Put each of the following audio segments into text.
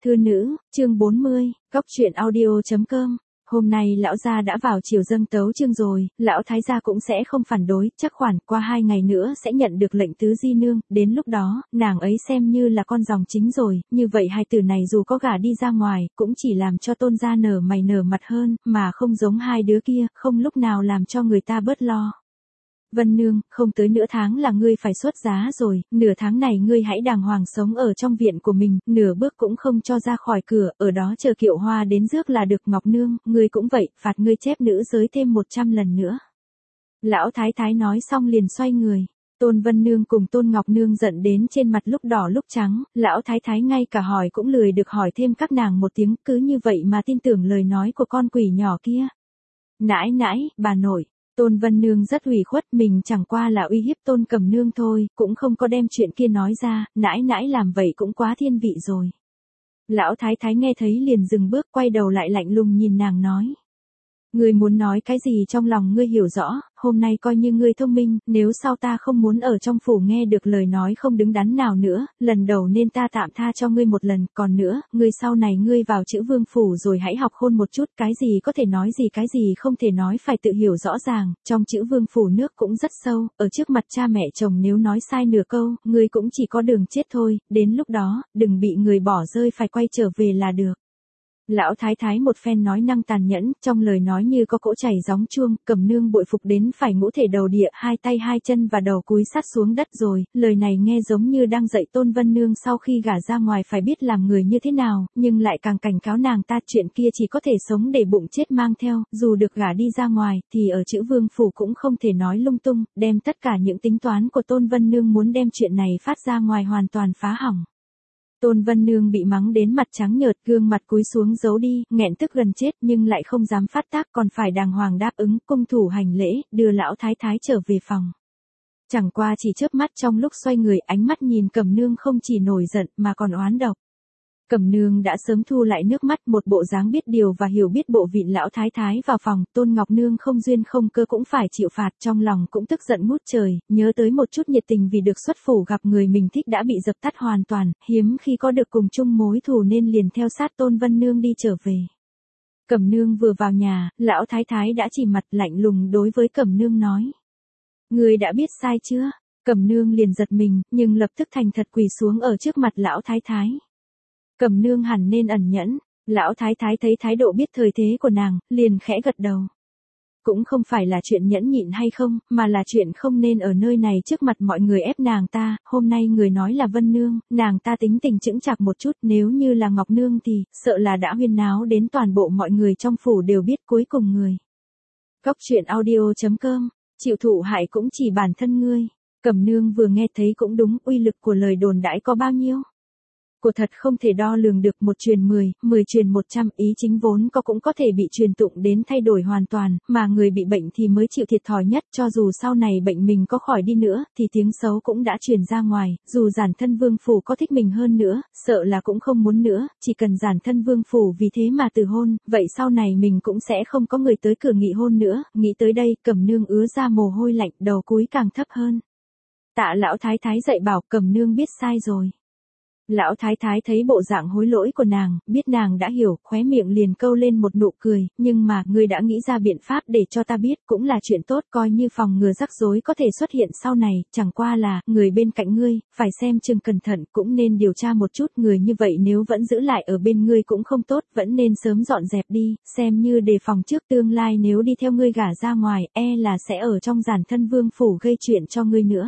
Thư nữ, chương 40, góc truyện audio.com. Hôm nay lão gia đã vào chiều dâng tấu chương rồi, lão thái gia cũng sẽ không phản đối, chắc khoảng qua 2 ngày nữa sẽ nhận được lệnh tứ di nương, đến lúc đó, nàng ấy xem như là con dòng chính rồi, như vậy hai từ này dù có gả đi ra ngoài, cũng chỉ làm cho Tôn gia nở mày nở mặt hơn, mà không giống hai đứa kia, không lúc nào làm cho người ta bớt lo. Vân nương, không tới nửa tháng là ngươi phải xuất giá rồi, nửa tháng này ngươi hãy đàng hoàng sống ở trong viện của mình, nửa bước cũng không cho ra khỏi cửa, ở đó chờ Kiệu Hoa đến rước là được. Ngọc nương, ngươi cũng vậy, phạt ngươi chép nữ giới thêm 100 lần nữa. Lão thái thái nói xong liền xoay người. Tôn Vân nương cùng Tôn Ngọc nương giận đến trên mặt lúc đỏ lúc trắng, lão thái thái ngay cả hỏi cũng lười được hỏi thêm các nàng một tiếng, cứ như vậy mà tin tưởng lời nói của con quỷ nhỏ kia. Nãi nãi, bà nội. Tôn Vân Nương rất ủy khuất, mình chẳng qua là uy hiếp Tôn Cẩm Nương thôi, cũng không có đem chuyện kia nói ra, nãi nãi làm vậy cũng quá thiên vị rồi. Lão thái thái nghe thấy liền dừng bước, quay đầu lại lạnh lùng nhìn nàng nói. Ngươi muốn nói cái gì trong lòng ngươi hiểu rõ, hôm nay coi như ngươi thông minh, nếu sau ta không muốn ở trong phủ nghe được lời nói không đứng đắn nào nữa, lần đầu nên ta tạm tha cho ngươi một lần, còn nữa, ngươi sau này ngươi vào chữ vương phủ rồi hãy học khôn một chút, cái gì có thể nói gì cái gì không thể nói phải tự hiểu rõ ràng, trong chữ vương phủ nước cũng rất sâu, ở trước mặt cha mẹ chồng nếu nói sai nửa câu, ngươi cũng chỉ có đường chết thôi, đến lúc đó, đừng bị người bỏ rơi phải quay trở về là được. Lão thái thái một phen nói năng tàn nhẫn, trong lời nói như có cỗ chảy gióng chuông, Cẩm Nương bội phục đến phải ngũ thể đầu địa, hai tay hai chân và đầu cúi sát xuống đất rồi, lời này nghe giống như đang dạy Tôn Vân Nương sau khi gả ra ngoài phải biết làm người như thế nào, nhưng lại càng cảnh cáo nàng ta chuyện kia chỉ có thể sống để bụng chết mang theo, dù được gả đi ra ngoài, thì ở chữ vương phủ cũng không thể nói lung tung, đem tất cả những tính toán của Tôn Vân Nương muốn đem chuyện này phát ra ngoài hoàn toàn phá hỏng. Tôn Vân Nương bị mắng đến mặt trắng nhợt, gương mặt cúi xuống giấu đi, nghẹn tức gần chết nhưng lại không dám phát tác, còn phải đàng hoàng đáp ứng, cung thủ hành lễ, đưa lão thái thái trở về phòng. Chẳng qua chỉ chớp mắt trong lúc xoay người, ánh mắt nhìn Cẩm Nương không chỉ nổi giận mà còn oán độc. Cẩm Nương đã sớm thu lại nước mắt, một bộ dáng biết điều và hiểu biết bộ vịn lão thái thái vào phòng, Tôn Ngọc Nương không duyên không cơ cũng phải chịu phạt, trong lòng cũng tức giận ngút trời, nhớ tới một chút nhiệt tình vì được xuất phủ gặp người mình thích đã bị dập tắt hoàn toàn, hiếm khi có được cùng chung mối thù nên liền theo sát Tôn Vân Nương đi trở về. Cẩm Nương vừa vào nhà, lão thái thái đã chỉ mặt lạnh lùng đối với Cẩm Nương nói. Người đã biết sai chưa? Cẩm Nương liền giật mình, nhưng lập tức thành thật quỳ xuống ở trước mặt lão thái thái. Cẩm Nương hẳn nên ẩn nhẫn, lão thái thái thấy thái độ biết thời thế của nàng, liền khẽ gật đầu. Cũng không phải là chuyện nhẫn nhịn hay không, mà là chuyện không nên ở nơi này trước mặt mọi người ép nàng ta, hôm nay người nói là Vân Nương, nàng ta tính tình chững chạc một chút, nếu như là Ngọc Nương thì, sợ là đã huyên náo đến toàn bộ mọi người trong phủ đều biết cuối cùng người. Góc truyện audio.com, chịu thụ hại cũng chỉ bản thân ngươi. Cẩm Nương vừa nghe thấy cũng đúng, uy lực của lời đồn đãi có bao nhiêu. Của thật không thể đo lường được, một truyền 10, 10 truyền 100, ý chính vốn có cũng có thể bị truyền tụng đến thay đổi hoàn toàn, mà người bị bệnh thì mới chịu thiệt thòi nhất, cho dù sau này bệnh mình có khỏi đi nữa, thì tiếng xấu cũng đã truyền ra ngoài, dù giản thân vương phủ có thích mình hơn nữa, sợ là cũng không muốn nữa, chỉ cần giản thân vương phủ vì thế mà từ hôn, vậy sau này mình cũng sẽ không có người tới cửa nghị hôn nữa, nghĩ tới đây, Cẩm Nương ứa ra mồ hôi lạnh, đầu cúi càng thấp hơn. Tạ lão thái thái dạy bảo, Cẩm Nương biết sai rồi. Lão thái thái thấy bộ dạng hối lỗi của nàng, biết nàng đã hiểu, khóe miệng liền câu lên một nụ cười, nhưng mà, ngươi đã nghĩ ra biện pháp để cho ta biết, cũng là chuyện tốt, coi như phòng ngừa rắc rối có thể xuất hiện sau này, chẳng qua là, người bên cạnh ngươi, phải xem chừng cẩn thận, cũng nên điều tra một chút, người như vậy nếu vẫn giữ lại ở bên ngươi cũng không tốt, vẫn nên sớm dọn dẹp đi, xem như đề phòng trước tương lai nếu đi theo ngươi gả ra ngoài, là sẽ ở trong giản thân vương phủ gây chuyện cho ngươi nữa.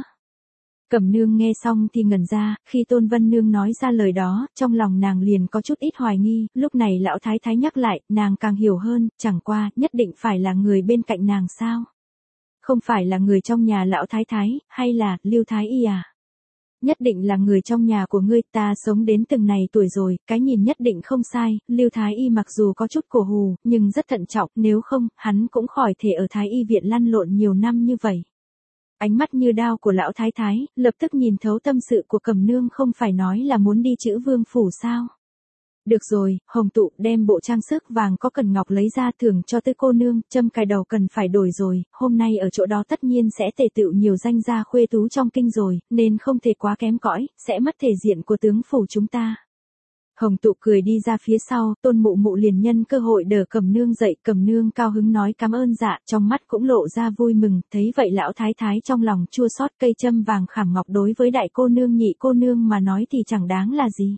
Cẩm Nương nghe xong thì ngẩn ra, khi Tôn Vân Nương nói ra lời đó, trong lòng nàng liền có chút ít hoài nghi, lúc này lão thái thái nhắc lại, nàng càng hiểu hơn, chẳng qua, nhất định phải là người bên cạnh nàng sao? Không phải là người trong nhà lão thái thái, hay là, Lưu Thái Y à? Nhất định là người trong nhà của ngươi, ta sống đến từng này tuổi rồi, cái nhìn nhất định không sai, Lưu Thái Y mặc dù có chút cổ hù, nhưng rất thận trọng, nếu không, hắn cũng khỏi thể ở Thái Y viện lăn lộn nhiều năm như vậy. Ánh mắt như đao của lão thái thái, lập tức nhìn thấu tâm sự của Cẩm Nương, không phải nói là muốn đi chữ vương phủ sao. Được rồi, Hồng Tụ đem bộ trang sức vàng có cần ngọc lấy ra thưởng cho Tư cô nương, châm cài đầu cần phải đổi rồi, hôm nay ở chỗ đó tất nhiên sẽ tề tựu nhiều danh gia khuê tú trong kinh rồi, nên không thể quá kém cõi, sẽ mất thể diện của tướng phủ chúng ta. Hồng Tụ cười đi ra phía sau, Tôn Mụ Mụ liền nhân cơ hội đỡ Cẩm Nương dậy, Cẩm Nương cao hứng nói cảm ơn dạ, trong mắt cũng lộ ra vui mừng, thấy vậy lão thái thái trong lòng chua xót, cây châm vàng khảm ngọc đối với đại cô nương nhị cô nương mà nói thì chẳng đáng là gì.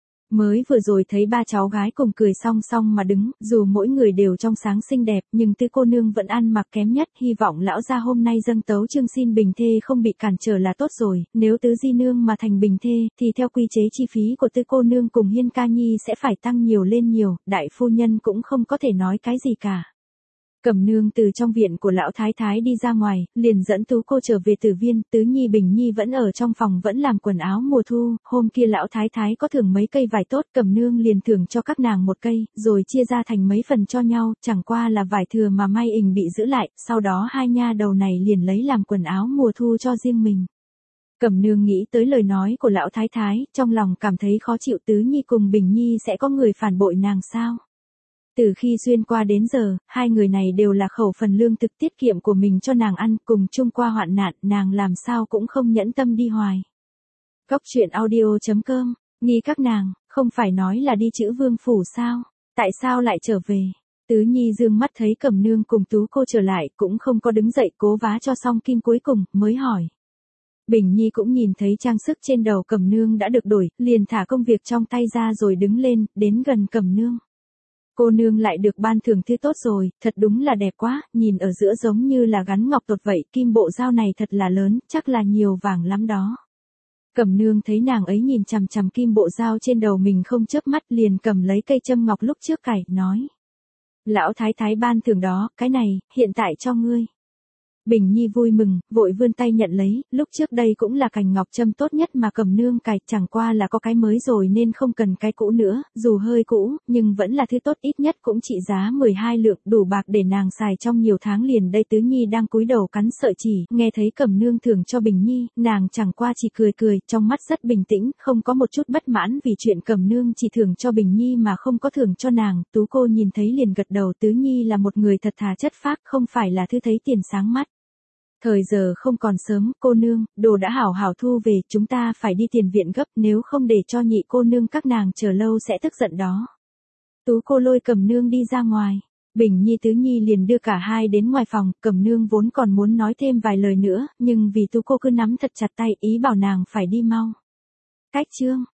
Mới vừa rồi thấy ba cháu gái cùng cười song song mà đứng, dù mỗi người đều trong sáng xinh đẹp, nhưng Tư cô nương vẫn ăn mặc kém nhất, hy vọng lão gia hôm nay dâng tấu chương xin bình thê không bị cản trở là tốt rồi, nếu Tứ di nương mà thành bình thê, thì theo quy chế chi phí của Tư cô nương cùng Hiên ca nhi sẽ phải tăng nhiều lên nhiều, đại phu nhân cũng không có thể nói cái gì cả. Cẩm Nương từ trong viện của lão thái thái đi ra ngoài, liền dẫn Tú cô trở về Tử Viên, Tứ Nhi Bình Nhi vẫn ở trong phòng vẫn làm quần áo mùa thu, hôm kia lão thái thái có thưởng mấy cây vải tốt, Cẩm Nương liền thưởng cho các nàng một cây, rồi chia ra thành mấy phần cho nhau, chẳng qua là vải thừa mà may ình bị giữ lại, sau đó hai nha đầu này liền lấy làm quần áo mùa thu cho riêng mình. Cẩm Nương nghĩ tới lời nói của lão thái thái, trong lòng cảm thấy khó chịu, Tứ Nhi cùng Bình Nhi sẽ có người phản bội nàng sao? Từ khi xuyên qua đến giờ, hai người này đều là khẩu phần lương thực tiết kiệm của mình cho nàng ăn, cùng chung qua hoạn nạn, nàng làm sao cũng không nhẫn tâm đi hoài. Cóc truyện audio.com, nghi các nàng, không phải nói là đi chữ vương phủ sao, tại sao lại trở về? Tứ Nhi dương mắt thấy Cẩm Nương cùng Tú cô trở lại, cũng không có đứng dậy, cố vá cho xong kim cuối cùng, mới hỏi. Bình Nhi cũng nhìn thấy trang sức trên đầu Cẩm Nương đã được đổi, liền thả công việc trong tay ra rồi đứng lên, đến gần Cẩm Nương. Cô nương lại được ban thưởng thứ tốt rồi, thật đúng là đẹp quá, nhìn ở giữa giống như là gắn ngọc tột vậy, kim bộ dao này thật là lớn, chắc là nhiều vàng lắm đó. Cẩm Nương thấy nàng ấy nhìn chằm chằm kim bộ dao trên đầu mình không chớp mắt, liền cầm lấy cây châm ngọc lúc trước cài, nói. Lão thái thái ban thưởng đó, cái này, hiện tại cho ngươi. Bình Nhi vui mừng, vội vươn tay nhận lấy, lúc trước đây cũng là cành ngọc châm tốt nhất mà Cẩm Nương cài, chẳng qua là có cái mới rồi nên không cần cái cũ nữa, dù hơi cũ, nhưng vẫn là thứ tốt, ít nhất cũng trị giá 12 lượng, đủ bạc để nàng xài trong nhiều tháng liền đây. Tứ Nhi đang cúi đầu cắn sợi chỉ, nghe thấy Cẩm Nương thưởng cho Bình Nhi, nàng chẳng qua chỉ cười cười, trong mắt rất bình tĩnh, không có một chút bất mãn vì chuyện Cẩm Nương chỉ thưởng cho Bình Nhi mà không có thưởng cho nàng. Tú cô nhìn thấy liền gật đầu, Tứ Nhi là một người thật thà chất phác, không phải là thứ thấy tiền sáng mắt. Thời giờ không còn sớm, cô nương, đồ đã hảo hảo thu về, chúng ta phải đi tiền viện gấp, nếu không để cho nhị cô nương các nàng chờ lâu sẽ tức giận đó. Tú cô lôi Cẩm Nương đi ra ngoài, Bình Nhi Tứ Nhi liền đưa cả hai đến ngoài phòng, Cẩm Nương vốn còn muốn nói thêm vài lời nữa, nhưng vì Tú cô cứ nắm thật chặt tay, ý bảo nàng phải đi mau. Cách chương